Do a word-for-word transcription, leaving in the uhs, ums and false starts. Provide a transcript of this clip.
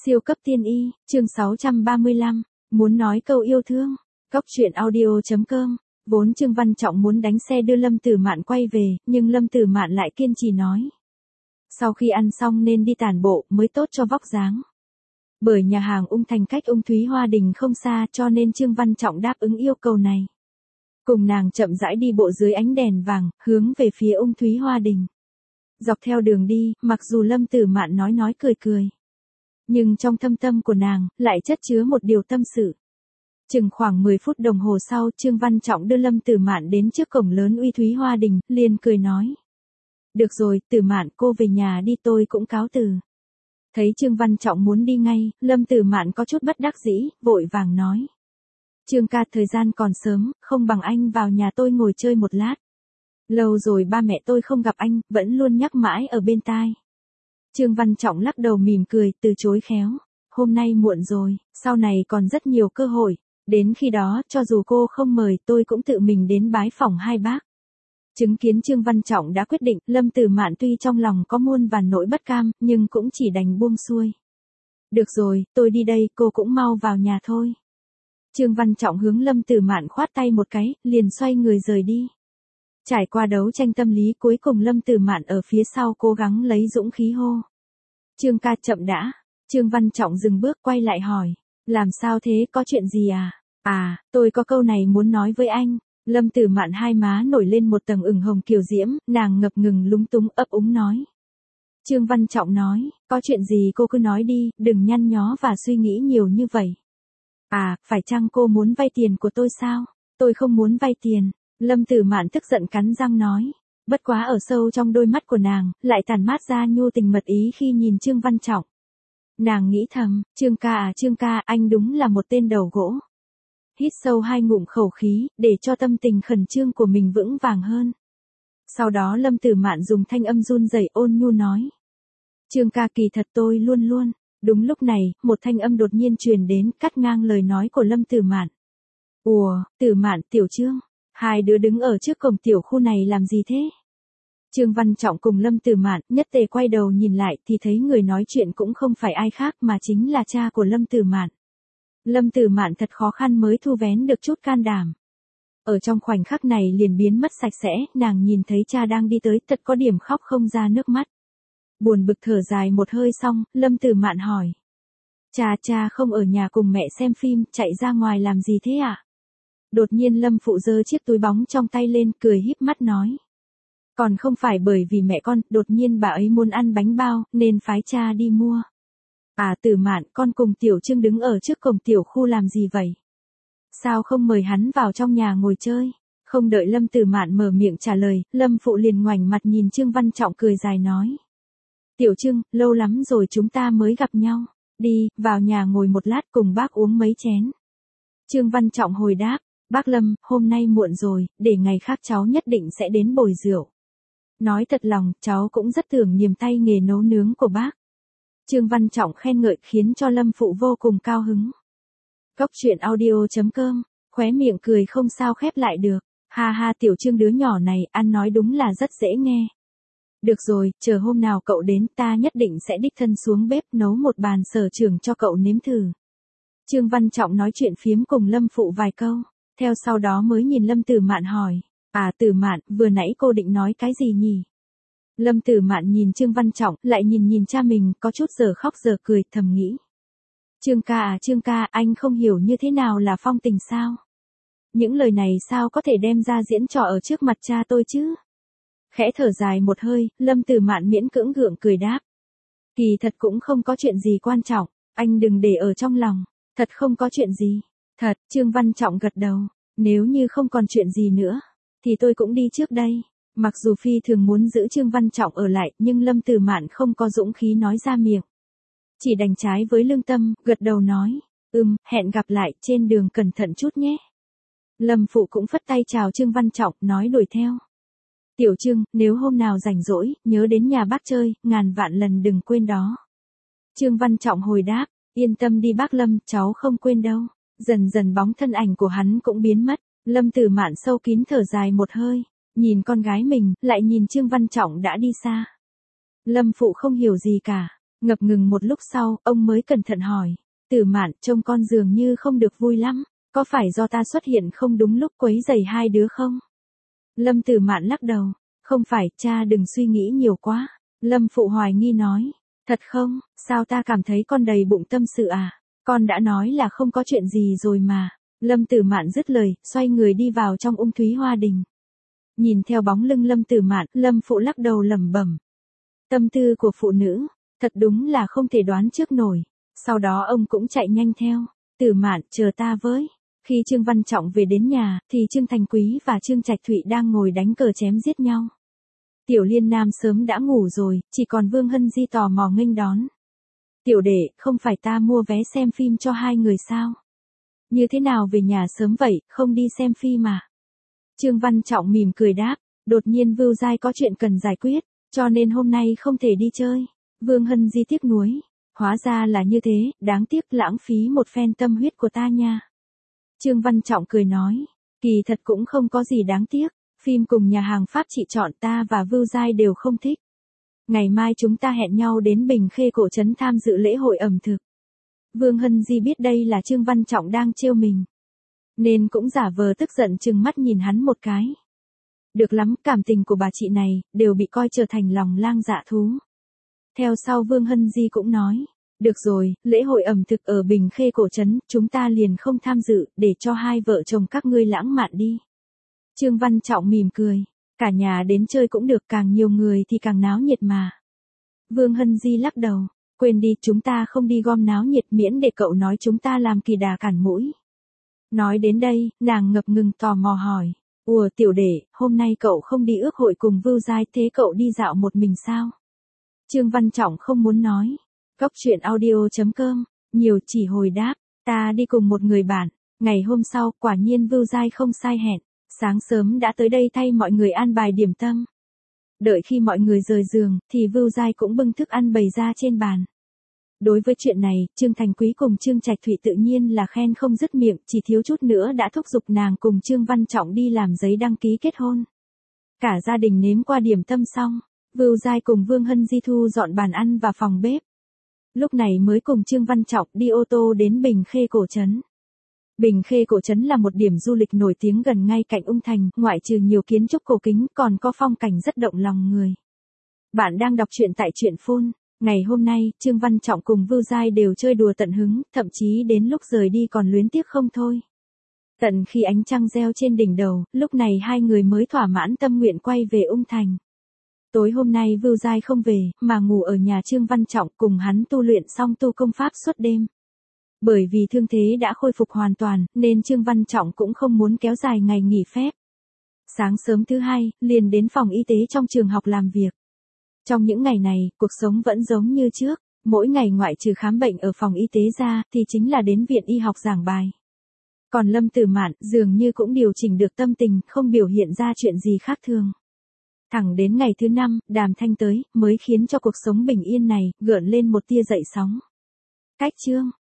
Siêu cấp tiên y, chương sáu trăm ba mươi lăm, muốn nói câu yêu thương. Cóc truyện audio chấm com. Vốn Trương Văn Trọng muốn đánh xe đưa Lâm Tử Mạn quay về, nhưng Lâm Tử Mạn lại kiên trì nói. Sau khi ăn xong nên đi tản bộ mới tốt cho vóc dáng. Bởi nhà hàng Ung Thành cách Ung Thúy Hoa Đình không xa cho nên Trương Văn Trọng đáp ứng yêu cầu này. Cùng nàng chậm rãi đi bộ dưới ánh đèn vàng, hướng về phía Ung Thúy Hoa Đình. Dọc theo đường đi, mặc dù Lâm Tử Mạn nói nói cười cười. Nhưng trong thâm tâm của nàng, lại chất chứa một điều tâm sự. Chừng khoảng mười phút đồng hồ sau, Trương Văn Trọng đưa Lâm Tử Mạn đến trước cổng lớn Uy Thúy Hoa Đình, liền cười nói. Được rồi, Tử Mạn cô về nhà đi tôi cũng cáo từ. Thấy Trương Văn Trọng muốn đi ngay, Lâm Tử Mạn có chút bất đắc dĩ, vội vàng nói. Trương ca thời gian còn sớm, không bằng anh vào nhà tôi ngồi chơi một lát. Lâu rồi ba mẹ tôi không gặp anh, vẫn luôn nhắc mãi ở bên tai. Trương Văn Trọng lắc đầu mỉm cười, từ chối khéo. Hôm nay muộn rồi, sau này còn rất nhiều cơ hội. Đến khi đó, cho dù cô không mời tôi cũng tự mình đến bái phỏng hai bác. Chứng kiến Trương Văn Trọng đã quyết định, Lâm Tử Mạn tuy trong lòng có muôn vàn nỗi bất cam, nhưng cũng chỉ đành buông xuôi. Được rồi, tôi đi đây, cô cũng mau vào nhà thôi. Trương Văn Trọng hướng Lâm Tử Mạn khoát tay một cái, liền xoay người rời đi. Trải qua đấu tranh tâm lý cuối cùng Lâm Tử Mạn ở phía sau cố gắng lấy dũng khí hô. Trương ca chậm đã. Trương Văn Trọng dừng bước quay lại hỏi. Làm sao thế, có chuyện gì à? À, tôi có câu này muốn nói với anh. Lâm Tử Mạn hai má nổi lên một tầng ửng hồng kiều diễm, nàng ngập ngừng lúng túng ấp úng nói. Trương Văn Trọng nói, có chuyện gì cô cứ nói đi, đừng nhăn nhó và suy nghĩ nhiều như vậy. À, phải chăng cô muốn vay tiền của tôi sao? Tôi không muốn vay tiền. Lâm Tử Mạn tức giận cắn răng nói. Bất quá ở sâu trong đôi mắt của nàng, lại tàn mát ra nhu tình mật ý khi nhìn Trương Văn Trọng. Nàng nghĩ thầm, Trương ca à Trương ca, anh đúng là một tên đầu gỗ. Hít sâu hai ngụm khẩu khí, để cho tâm tình khẩn trương của mình vững vàng hơn. Sau đó Lâm Tử Mạn dùng thanh âm run rẩy ôn nhu nói. Trương ca kỳ thật tôi luôn luôn. Đúng lúc này, một thanh âm đột nhiên truyền đến, cắt ngang lời nói của Lâm Tử Mạn. Ủa, Tử Mạn, Tiểu Trương. Hai đứa đứng ở trước cổng tiểu khu này làm gì thế? Trương Văn Trọng cùng Lâm Tử Mạn nhất tề quay đầu nhìn lại thì thấy người nói chuyện cũng không phải ai khác mà chính là cha của Lâm Tử Mạn. Lâm Tử Mạn thật khó khăn mới thu vén được chút can đảm. Ở trong khoảnh khắc này liền biến mất sạch sẽ, nàng nhìn thấy cha đang đi tới thật có điểm khóc không ra nước mắt. Buồn bực thở dài một hơi xong, Lâm Tử Mạn hỏi. Cha cha không ở nhà cùng mẹ xem phim, chạy ra ngoài làm gì thế ạ? À? Đột nhiên Lâm Phụ giơ chiếc túi bóng trong tay lên, cười híp mắt nói. Còn không phải bởi vì mẹ con, đột nhiên bà ấy muốn ăn bánh bao, nên phái cha đi mua. À Tử Mạn, con cùng Tiểu Trương đứng ở trước cổng tiểu khu làm gì vậy? Sao không mời hắn vào trong nhà ngồi chơi? Không đợi Lâm Tử Mạn mở miệng trả lời, Lâm Phụ liền ngoảnh mặt nhìn Trương Văn Trọng cười dài nói. Tiểu Trương, lâu lắm rồi chúng ta mới gặp nhau. Đi, vào nhà ngồi một lát cùng bác uống mấy chén. Trương Văn Trọng hồi đáp. Bác Lâm, hôm nay muộn rồi, để ngày khác cháu nhất định sẽ đến bồi rượu. Nói thật lòng, cháu cũng rất tưởng niềm tay nghề nấu nướng của bác. Trương Văn Trọng khen ngợi khiến cho Lâm Phụ vô cùng cao hứng. Cóc truyện audio chấm com, khóe miệng cười không sao khép lại được. Ha ha Tiểu Trương đứa nhỏ này, ăn nói đúng là rất dễ nghe. Được rồi, chờ hôm nào cậu đến ta nhất định sẽ đích thân xuống bếp nấu một bàn sở trường cho cậu nếm thử. Trương Văn Trọng nói chuyện phiếm cùng Lâm Phụ vài câu. Theo sau đó mới nhìn Lâm Tử Mạn hỏi. À Tử Mạn, vừa nãy cô định nói cái gì nhỉ? Lâm Tử Mạn nhìn Trương Văn Trọng, lại nhìn nhìn cha mình, có chút giờ khóc giờ cười, thầm nghĩ. Trương ca à Trương ca, anh không hiểu như thế nào là phong tình sao? Những lời này sao có thể đem ra diễn trò ở trước mặt cha tôi chứ? Khẽ thở dài một hơi, Lâm Tử Mạn miễn cưỡng gượng cười đáp. Kỳ thật cũng không có chuyện gì quan trọng, anh đừng để ở trong lòng, thật không có chuyện gì. Thật, Trương Văn Trọng gật đầu, nếu như không còn chuyện gì nữa, thì tôi cũng đi trước đây. Mặc dù phi thường muốn giữ Trương Văn Trọng ở lại, nhưng Lâm Tử Mạn không có dũng khí nói ra miệng. Chỉ đành trái với lương tâm, gật đầu nói, ừm, hẹn gặp lại, trên đường cẩn thận chút nhé. Lâm Phụ cũng phất tay chào Trương Văn Trọng, nói đuổi theo. Tiểu Trương, nếu hôm nào rảnh rỗi, nhớ đến nhà bác chơi, ngàn vạn lần đừng quên đó. Trương Văn Trọng hồi đáp, yên tâm đi bác Lâm, cháu không quên đâu. Dần dần bóng thân ảnh của hắn cũng biến mất, Lâm Tử Mạn sâu kín thở dài một hơi, nhìn con gái mình, lại nhìn Trương Văn Trọng đã đi xa. Lâm Phụ không hiểu gì cả, Ngập ngừng một lúc sau, ông mới cẩn thận hỏi. Tử Mạn, trông con dường như không được vui lắm, có phải do ta xuất hiện không đúng lúc quấy rầy hai đứa không? Lâm Tử Mạn lắc đầu. Không phải, cha đừng suy nghĩ nhiều quá. Lâm Phụ hoài nghi nói. Thật không, sao ta cảm thấy con đầy bụng tâm sự à? Con đã nói là không có chuyện gì rồi mà. Lâm Tử Mạn dứt lời, xoay người đi vào trong Ung Thúy Hoa Đình. Nhìn theo bóng lưng Lâm Tử Mạn, Lâm Phụ lắc đầu lẩm bẩm. Tâm tư của phụ nữ, thật đúng là không thể đoán trước nổi. Sau đó ông cũng chạy nhanh theo. Tử Mạn, chờ ta với. Khi Trương Văn Trọng về đến nhà, thì Trương Thành Quý và Trương Trạch Thụy đang ngồi đánh cờ chém giết nhau. Tiểu Liên Nam sớm đã ngủ rồi, chỉ còn Vương Hân Di tò mò nghênh đón. Tiểu đệ, không phải ta mua vé xem phim cho hai người sao? Như thế nào về nhà sớm vậy, không đi xem phim mà? Trương Văn Trọng mỉm cười đáp, đột nhiên Vưu Giai có chuyện cần giải quyết, cho nên hôm nay không thể đi chơi. Vương Hân Di tiếc nuối, hóa ra là như thế, đáng tiếc lãng phí một phen tâm huyết của ta nha. Trương Văn Trọng cười nói, kỳ thật cũng không có gì đáng tiếc, phim cùng nhà hàng Pháp chị chọn ta và Vưu Giai đều không thích. Ngày mai chúng ta hẹn nhau đến Bình Khê Cổ Trấn tham dự lễ hội ẩm thực. Vương Hân Di biết đây là Trương Văn Trọng đang trêu mình, nên cũng giả vờ tức giận trừng mắt nhìn hắn một cái. Được lắm, cảm tình của bà chị này, đều bị coi trở thành lòng lang dạ thú. Theo sau Vương Hân Di cũng nói, được rồi, lễ hội ẩm thực ở Bình Khê Cổ Trấn, chúng ta liền không tham dự, để cho hai vợ chồng các ngươi lãng mạn đi. Trương Văn Trọng mỉm cười, cả nhà đến chơi cũng được, càng nhiều người thì càng náo nhiệt mà. Vương Hân Di lắc đầu, quên đi, chúng ta không đi gom náo nhiệt, miễn để cậu nói chúng ta làm kỳ đà cản mũi. Nói đến đây, nàng ngập ngừng tò mò hỏi, ủa tiểu đệ, hôm nay cậu không đi ước hội cùng Vưu Giai, thế cậu đi dạo một mình sao? Trương Văn Trọng không muốn nói. Góc truyện audio chấm com, nhiều chỉ hồi đáp, ta đi cùng một người bạn. Ngày hôm sau, quả nhiên Vưu Giai không sai hẹn, sáng sớm đã tới đây thay mọi người an bài điểm tâm. Đợi khi mọi người rời giường, thì Vưu Giai cũng bưng thức ăn bày ra trên bàn. Đối với chuyện này, Trương Thành Quý cùng Trương Trạch Thụy tự nhiên là khen không dứt miệng, chỉ thiếu chút nữa đã thúc giục nàng cùng Trương Văn Trọng đi làm giấy đăng ký kết hôn. Cả gia đình nếm qua điểm tâm xong, Vưu Giai cùng Vương Hân Di thu dọn bàn ăn và phòng bếp. Lúc này mới cùng Trương Văn Trọng đi ô tô đến Bình Khê Cổ Trấn. Bình Khê Cổ Trấn là một điểm du lịch nổi tiếng gần ngay cạnh Ung Thành, ngoại trừ nhiều kiến trúc cổ kính còn có phong cảnh rất động lòng người. Bạn đang đọc truyện tại truyện phun. Ngày hôm nay, Trương Văn Trọng cùng Vưu Giai đều chơi đùa tận hứng, thậm chí đến lúc rời đi còn luyến tiếc không thôi. Tận khi ánh trăng reo trên đỉnh đầu, lúc này hai người mới thỏa mãn tâm nguyện quay về Ung Thành. Tối hôm nay Vưu Giai không về, mà ngủ ở nhà Trương Văn Trọng cùng hắn tu luyện xong tu công pháp suốt đêm. Bởi vì thương thế đã khôi phục hoàn toàn, nên Trương Văn Trọng cũng không muốn kéo dài ngày nghỉ phép. Sáng sớm thứ hai, liền đến phòng y tế trong trường học làm việc. Trong những ngày này, cuộc sống vẫn giống như trước, mỗi ngày ngoại trừ khám bệnh ở phòng y tế ra, thì chính là đến viện y học giảng bài. Còn Lâm Tử Mạn, dường như cũng điều chỉnh được tâm tình, không biểu hiện ra chuyện gì khác thường. Thẳng đến ngày thứ năm, Đàm Thanh tới, mới khiến cho cuộc sống bình yên này, gợn lên một tia dậy sóng. Cách chương